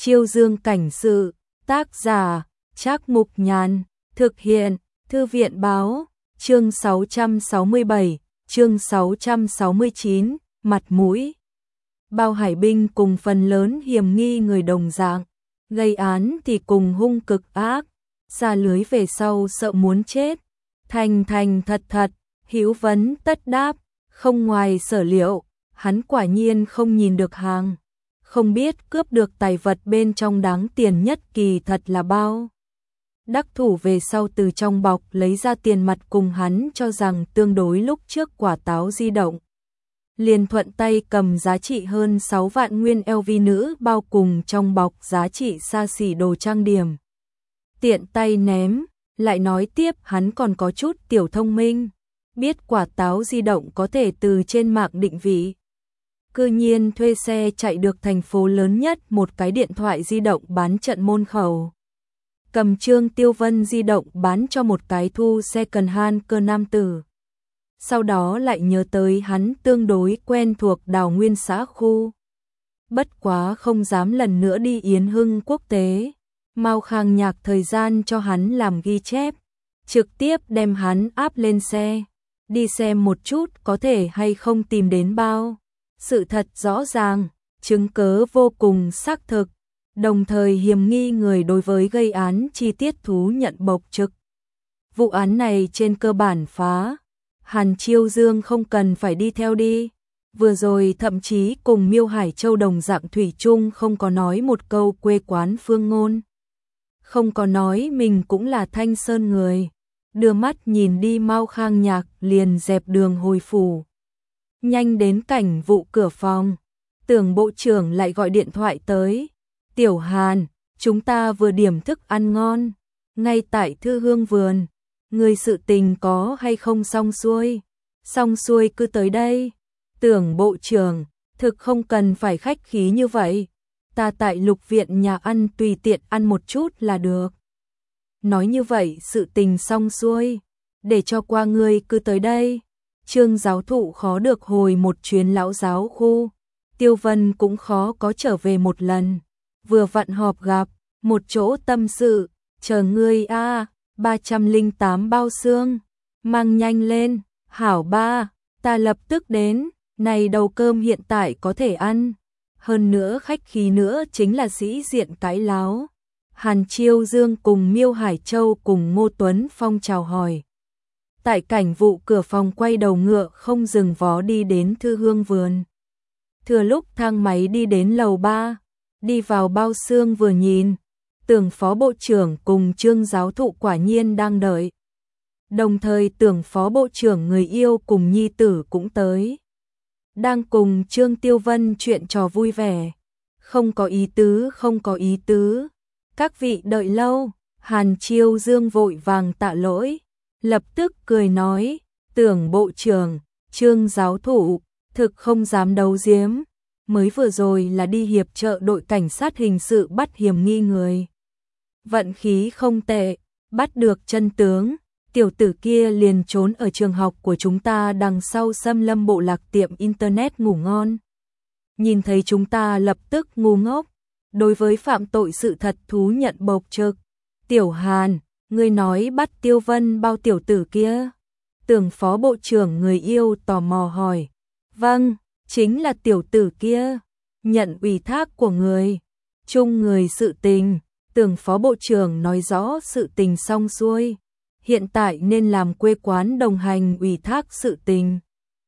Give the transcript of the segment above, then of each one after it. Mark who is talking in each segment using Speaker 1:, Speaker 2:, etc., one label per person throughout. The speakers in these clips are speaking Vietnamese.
Speaker 1: Chiêu Dương cảnh sự, tác giả, Trác Mục Nhàn, thực hiện, Thư viện báo, chương 667, chương 669, mặt mũi. Bao hải binh cùng phần lớn hiểm nghi người đồng dạng, gây án thì cùng hung cực ác, ra lưới về sau sợ muốn chết, thành thật thật, hữu vấn tất đáp, không ngoài sở liệu, hắn quả nhiên không nhìn được hàng. Không biết cướp được tài vật bên trong đáng tiền nhất kỳ thật là bao. Đắc thủ về sau từ trong bọc lấy ra tiền mặt cùng hắn cho rằng tương đối lúc trước quả táo di động. Liền thuận tay cầm giá trị hơn 6 vạn nguyên LV nữ bao cùng trong bọc giá trị xa xỉ đồ trang điểm. Tiện tay ném, lại nói tiếp hắn còn có chút tiểu thông minh, biết quả táo di động có thể từ trên mạng định vị. Cư nhiên thuê xe chạy được thành phố lớn nhất một cái điện thoại di động bán trận môn khẩu. Cầm Trương Tiêu Vân di động bán cho một cái thu second hand cơ nam tử. Sau đó lại nhớ tới hắn tương đối quen thuộc Đào Nguyên xã khu. Bất quá không dám lần nữa đi Yến Hưng quốc tế. Mao Khang Nhạc thời gian cho hắn làm ghi chép. Trực tiếp đem hắn áp lên xe. Đi xem một chút có thể hay không tìm đến bao. Sự thật rõ ràng, chứng cớ vô cùng xác thực, đồng thời hiểm nghi người đối với gây án chi tiết thú nhận bộc trực. Vụ án này trên cơ bản phá, Hàn Chiêu Dương không cần phải đi theo đi, vừa rồi thậm chí cùng Miêu Hải Châu đồng dạng thủy chung không có nói một câu quê quán phương ngôn. Không có nói mình cũng là Thanh Sơn người, đưa mắt nhìn đi Mao Khang Nhạc liền dẹp đường hồi phủ. Nhanh đến cảnh vụ cửa phòng, Tưởng bộ trưởng lại gọi điện thoại tới. Tiểu Hàn, chúng ta vừa điểm thức ăn ngon, ngay tại Thư Hương vườn. Người sự tình có hay không xong xuôi? Xong xuôi cứ tới đây. Tưởng bộ trưởng, thực không cần phải khách khí như vậy. Ta tại Lục viện nhà ăn tùy tiện ăn một chút là được. Nói như vậy sự tình xong xuôi, để cho qua ngươi cứ tới đây. Trương giáo thụ khó được hồi một chuyến lão giáo khu, Tiêu Vân cũng khó có trở về một lần, vừa vặn họp gặp, một chỗ tâm sự, chờ ngươi a, 308 bao xương, mang nhanh lên, hảo ba, ta lập tức đến, này đầu cơm hiện tại có thể ăn, hơn nữa khách khí nữa chính là sĩ diện cái láo. Hàn Chiêu Dương cùng Miêu Hải Châu cùng Ngô Tuấn Phong chào hỏi. Tại cảnh vụ cửa phòng quay đầu ngựa không dừng vó đi đến Thư Hương vườn. Thừa lúc thang máy đi đến lầu 3, đi vào bao xương vừa nhìn, Tưởng phó bộ trưởng cùng Trương giáo thụ quả nhiên đang đợi. Đồng thời Tưởng phó bộ trưởng người yêu cùng nhi tử cũng tới. Đang cùng Trương Tiêu Vân chuyện trò vui vẻ. Không có ý tứ, không có ý tứ. Các vị đợi lâu, Hàn Chiêu Dương vội vàng tạ lỗi. Lập tức cười nói, Tưởng bộ trưởng, Trương giáo thụ, thực không dám đấu giếm, mới vừa rồi là đi hiệp trợ đội cảnh sát hình sự bắt hiểm nghi người. Vận khí không tệ, bắt được chân tướng, tiểu tử kia liền trốn ở trường học của chúng ta đằng sau Xâm Lâm bộ lạc tiệm internet ngủ ngon. Nhìn thấy chúng ta lập tức ngu ngốc, đối với phạm tội sự thật thú nhận bộc trực. Tiểu Hàn, ngươi nói bắt Tiêu Vân bao tiểu tử kia? Tưởng phó bộ trưởng người yêu tò mò hỏi. Vâng, chính là tiểu tử kia. Nhận ủy thác của người. Chung người sự tình. Tưởng phó bộ trưởng nói rõ sự tình xong xuôi. Hiện tại nên làm quê quán đồng hành ủy thác sự tình.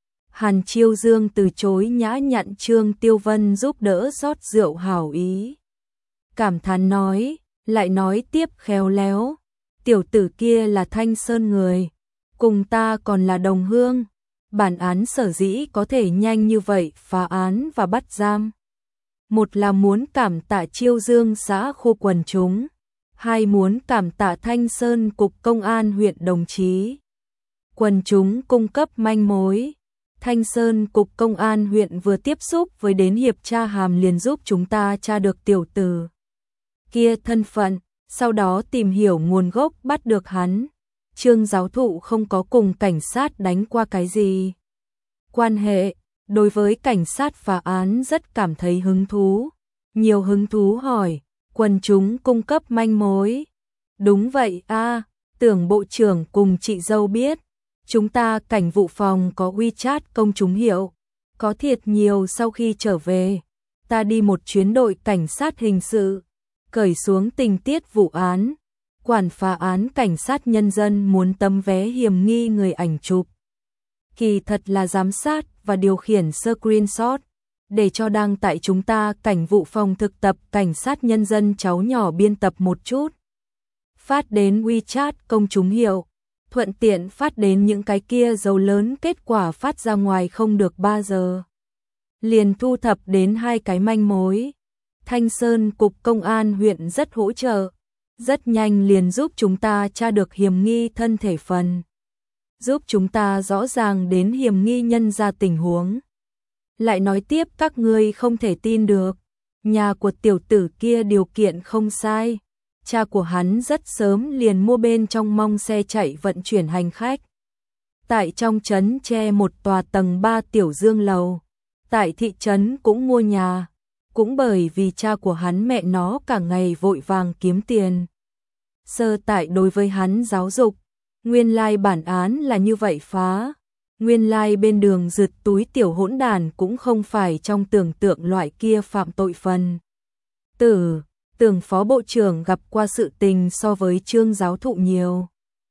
Speaker 1: Hàn Chiêu Dương từ chối nhã nhặn Trương Tiêu Vân giúp đỡ rót rượu hảo ý. Cảm thán nói, lại nói tiếp khéo léo. Tiểu tử kia là Thanh Sơn người, cùng ta còn là đồng hương, bản án sở dĩ có thể nhanh như vậy phá án và bắt giam. Một là muốn cảm tạ Chiêu Dương xã khu quần chúng, hai muốn cảm tạ Thanh Sơn cục công an huyện đồng chí. Quần chúng cung cấp manh mối, Thanh Sơn cục công an huyện vừa tiếp xúc với đến hiệp tra hàm liền giúp chúng ta tra được tiểu tử kia thân phận. Sau đó tìm hiểu nguồn gốc bắt được hắn. Trương giáo thụ không có cùng cảnh sát đánh qua cái gì quan hệ, đối với cảnh sát phá án rất cảm thấy hứng thú. Nhiều hứng thú hỏi, quần chúng cung cấp manh mối. Đúng vậy a, tưởng bộ trưởng cùng chị dâu biết, chúng ta cảnh vụ phòng có WeChat công chúng hiệu, có thiệt nhiều. Sau khi trở về, ta đi một chuyến đội cảnh sát hình sự, cởi xuống tình tiết vụ án. Quản phá án cảnh sát nhân dân muốn tấm vé hiểm nghi người ảnh chụp, kỳ thật là giám sát và điều khiển screenshot, để cho đăng tại chúng ta cảnh vụ phòng thực tập cảnh sát nhân dân cháu nhỏ biên tập một chút. Phát đến WeChat công chúng hiệu, thuận tiện phát đến những cái kia dấu lớn, kết quả phát ra ngoài không được 3 giờ. Liền thu thập đến 2 cái manh mối. Thanh Sơn Cục Công an huyện rất hỗ trợ, rất nhanh liền giúp chúng ta tra được hiểm nghi thân thể phần, giúp chúng ta rõ ràng đến hiểm nghi nhân ra tình huống. Lại nói tiếp, các ngươi không thể tin được, nhà của tiểu tử kia điều kiện không sai. Cha của hắn rất sớm liền mua bên trong mong xe chạy vận chuyển hành khách. Tại trong trấn che một tòa tầng 3 tiểu dương lầu. Tại thị trấn cũng mua nhà. Cũng bởi vì cha của hắn mẹ nó cả ngày vội vàng kiếm tiền. Sơ tại đối với hắn giáo dục, nguyên lai bản án là như vậy phá. Nguyên lai bên đường rượt túi tiểu hỗn đàn cũng không phải trong tưởng tượng loại kia phạm tội phần tử. Tưởng phó bộ trưởng gặp qua sự tình so với Trương giáo thụ nhiều.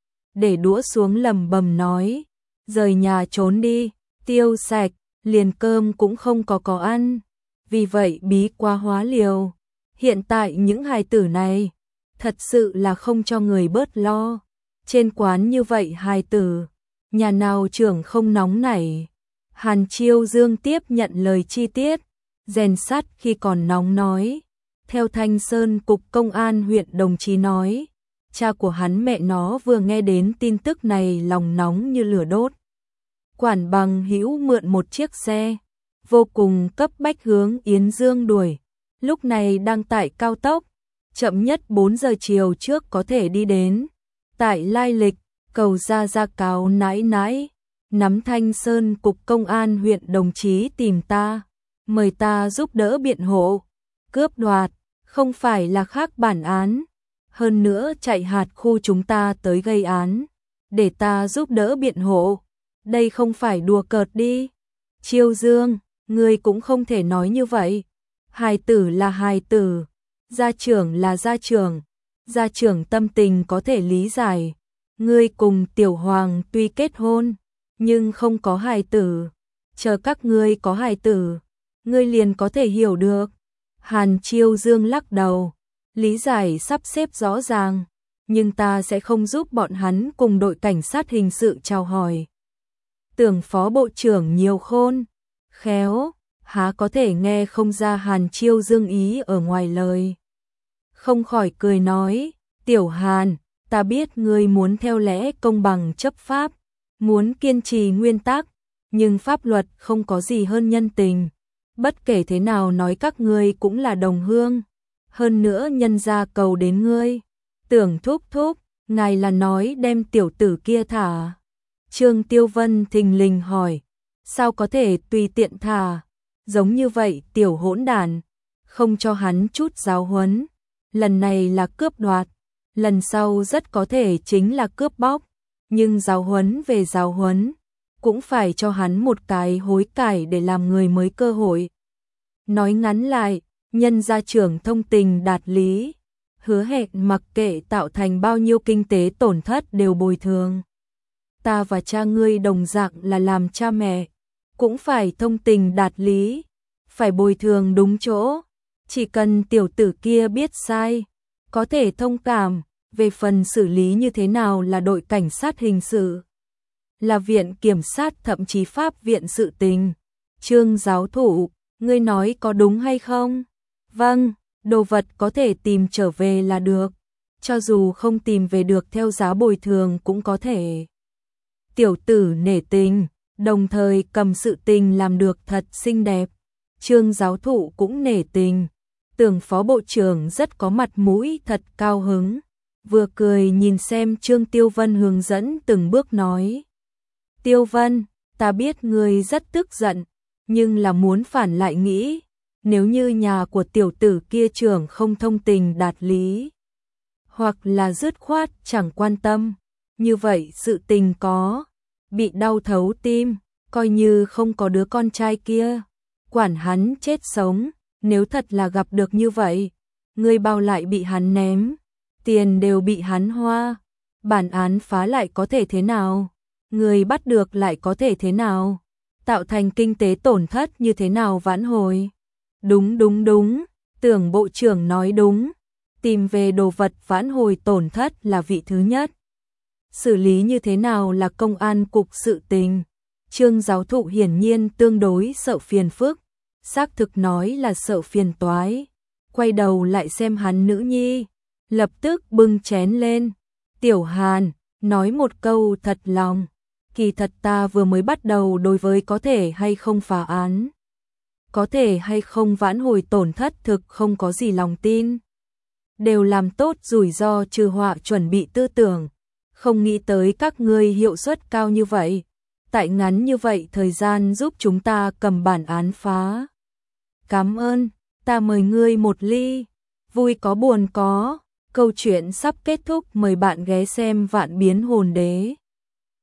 Speaker 1: Để đũa xuống lầm bầm nói, rời nhà trốn đi, tiêu sạch, liền cơm cũng không có ăn. Vì vậy bí quá hóa liều. Hiện tại những hài tử này, thật sự là không cho người bớt lo. Trên quán như vậy hài tử, nhà nào trưởng không nóng nảy. Hàn Chiêu Dương tiếp nhận lời chi tiết, rèn sắt khi còn nóng nói. Theo Thanh Sơn Cục Công an huyện đồng chí nói, cha của hắn mẹ nó vừa nghe đến tin tức này lòng nóng như lửa đốt. Quản Bằng Hữu mượn một chiếc xe, vô cùng cấp bách hướng Yến Dương đuổi. Lúc này đang tại cao tốc, chậm nhất 4 giờ chiều trước có thể đi đến. Tại lai lịch, cầu ra cáo nãi nãi, nắm Thanh Sơn Cục Công an huyện đồng chí tìm ta, mời ta giúp đỡ biện hộ, cướp đoạt. Không phải là khác bản án, hơn nữa chạy hạt khu chúng ta tới gây án, để ta giúp đỡ biện hộ, đây không phải đùa cợt đi. Chiêu Dương, ngươi cũng không thể nói như vậy, hài tử là hài tử, gia trưởng là gia trưởng tâm tình có thể lý giải, ngươi cùng Tiểu Hoàng tuy kết hôn, nhưng không có hài tử, chờ các ngươi có hài tử, ngươi liền có thể hiểu được. Hàn Chiêu Dương lắc đầu, lý giải sắp xếp rõ ràng, nhưng ta sẽ không giúp bọn hắn cùng đội cảnh sát hình sự chào hỏi. Tưởng phó bộ trưởng nhiều khôn, khéo, há có thể nghe không ra Hàn Chiêu Dương ý ở ngoài lời. Không khỏi cười nói, Tiểu Hàn, ta biết ngươi muốn theo lẽ công bằng chấp pháp, muốn kiên trì nguyên tắc, nhưng pháp luật không có gì hơn nhân tình. Bất kể thế nào nói các ngươi cũng là đồng hương, hơn nữa nhân gia cầu đến ngươi. Tưởng thúc thúc, ngài là nói đem tiểu tử kia thả. Trương Tiêu Vân thình lình hỏi, sao có thể tùy tiện thả, giống như vậy tiểu hỗn đàn, không cho hắn chút giáo huấn. Lần này là cướp đoạt, lần sau rất có thể chính là cướp bóc, nhưng giáo huấn về giáo huấn, cũng phải cho hắn một cái hối cải để làm người mới cơ hội. Nói ngắn lại, nhân gia trưởng thông tình đạt lý, hứa hẹn mặc kệ tạo thành bao nhiêu kinh tế tổn thất đều bồi thường. Ta và cha ngươi đồng dạng là làm cha mẹ, cũng phải thông tình đạt lý, phải bồi thường đúng chỗ. Chỉ cần tiểu tử kia biết sai, có thể thông cảm, về phần xử lý như thế nào là đội cảnh sát hình sự, là viện kiểm sát thậm chí pháp viện sự tình. Trương giáo thụ, ngươi nói có đúng hay không? Vâng, đồ vật có thể tìm trở về là được, cho dù không tìm về được theo giá bồi thường cũng có thể. Tiểu tử nể tình, đồng thời cầm sự tình làm được thật xinh đẹp. Trương giáo thụ cũng nể tình, tưởng phó bộ trưởng rất có mặt mũi, thật cao hứng. Vừa cười nhìn xem Trương Tiêu Vân hướng dẫn từng bước nói. Tiêu Vân, ta biết ngươi rất tức giận, nhưng là muốn phản lại nghĩ, nếu như nhà của tiểu tử kia trưởng không thông tình đạt lý, hoặc là dứt khoát chẳng quan tâm, như vậy sự tình có bị đau thấu tim, coi như không có đứa con trai kia, quản hắn chết sống, nếu thật là gặp được như vậy, người bao lại bị hắn ném, tiền đều bị hắn hoa, bản án phá lại có thể thế nào, người bắt được lại có thể thế nào, tạo thành kinh tế tổn thất như thế nào vãn hồi. Đúng, Tưởng bộ trưởng nói đúng, tìm về đồ vật vãn hồi tổn thất là vị thứ nhất. Xử lý như thế nào là công an cục sự tình. Trương giáo thụ hiển nhiên tương đối sợ phiền phức, xác thực nói là sợ phiền toái. Quay đầu lại xem hắn nữ nhi, lập tức bưng chén lên. Tiểu Hàn, nói một câu thật lòng, kỳ thật ta vừa mới bắt đầu đối với có thể hay không phá án, có thể hay không vãn hồi tổn thất thực không có gì lòng tin. Đều làm tốt rủi ro trừ họa chuẩn bị tư tưởng, không nghĩ tới các ngươi hiệu suất cao như vậy, tại ngắn như vậy thời gian giúp chúng ta cầm bản án phá. Cảm ơn, ta mời ngươi một ly, vui có buồn có, câu chuyện sắp kết thúc, mời bạn ghé xem Vạn Biến Hồn Đế.